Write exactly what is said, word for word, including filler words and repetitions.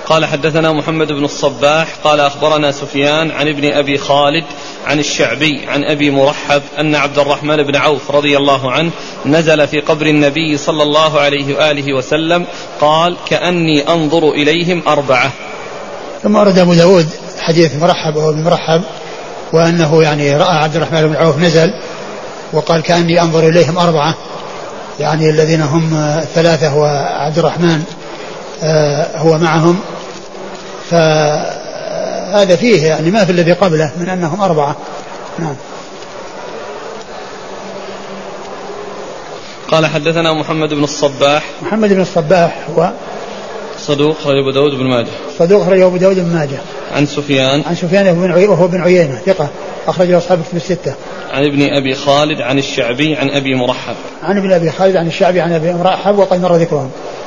قال حدثنا محمد بن الصباح قال أخبرنا سفيان عن ابن أبي خالد عن الشعبي عن أبي مرحب أن عبد الرحمن بن عوف رضي الله عنه نزل في قبر النبي صلى الله عليه وآله وسلم قال كأني أنظر إليهم أربعة. ثم أرد أبو داود حديث مرحب وابن مرحب وأنه يعني رأى عبد الرحمن بن عوف نزل وقال كأني أنظر إليهم أربعة، يعني الذين هم ثلاثة وعبد الرحمن هو معهم، فهذا فيه يعني ما في الذي قبله من أنهم أربعة. نعم. قال حدثنا محمد بن الصباح. محمد بن الصباح هو صدوق أخرجه أبو داود بن ماجه. صدوق أخرجه أبو داود بن ماجه. عن سفيان. عن سفيان بن عيينة وهو بن عيينة ثقة أخرج له أصحاب الكتب الستة. عن ابن أبي خالد عن الشعبي عن أبي مرحب. عن ابن أبي خالد عن الشعبي عن أبي مرحب وقد مر ذكرهم.